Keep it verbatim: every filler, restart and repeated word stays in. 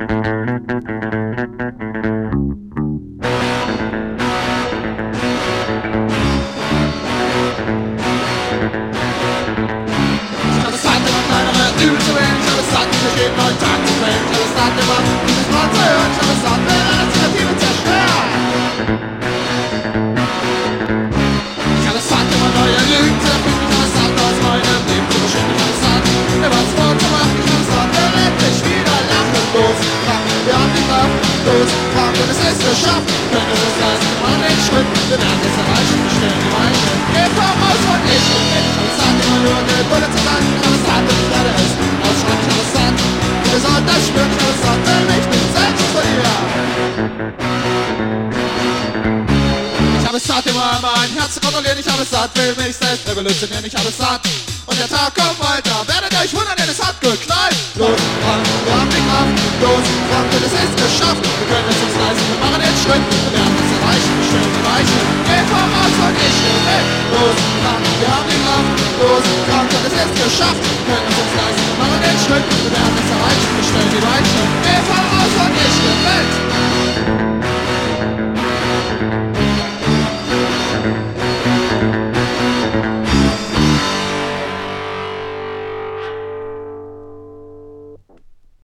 Übel zu wählen, ich habe es satt, mich jeden neuen Tag zu quälen. Ich habe es satt, immer dieses Wort zu hören. Ich habe es satt, wenn Alternative zerstören. Ich habe es satt, immer neue Lügen zu erfinden. Ich habe es satt, aus meinem Leben zu bestimmen. Ich habe es satt, immer was vorzumachen. Ich habe es satt, wenn endlich wieder lachen. Los, Kraft, wir haben die Kraft. Los, Kraft, denn es ist geschafft. Wir können es uns leisten, wir machen den Schritt. Wir werden es erreichen, wir stellen die Weiche. Geh voraus von ich und ich. Ich habe es satt, immer nur eine Bulle zu sagen. Ich habe es satt, und ich werde es ausschreiben. Ich habe es satt, wir sollen das spüren. Ich habe es satt, denn ich bin selbst von ihr. Ich habe es satt, immer mein Herz zu kontrollieren. Ich habe es satt, will mich selbst revolutionieren. Ich habe es satt, und der Tag kommt weiter. Werdet euch wundern, denn es hat geknallt. Los, Kraft, wir haben die Kraft. Los, Kraft, denn es ist geschafft. Wir können es uns leisten, wir machen den Schritt. Wir werden es erreichen, wir stellen die Weiche. Geh voraus und ich will weg. Los, Kraft, wir haben die Kraft. Los, Kraft, denn es ist geschafft. Wir können es uns leisten, wir machen den Schritt. Wir werden es erreichen.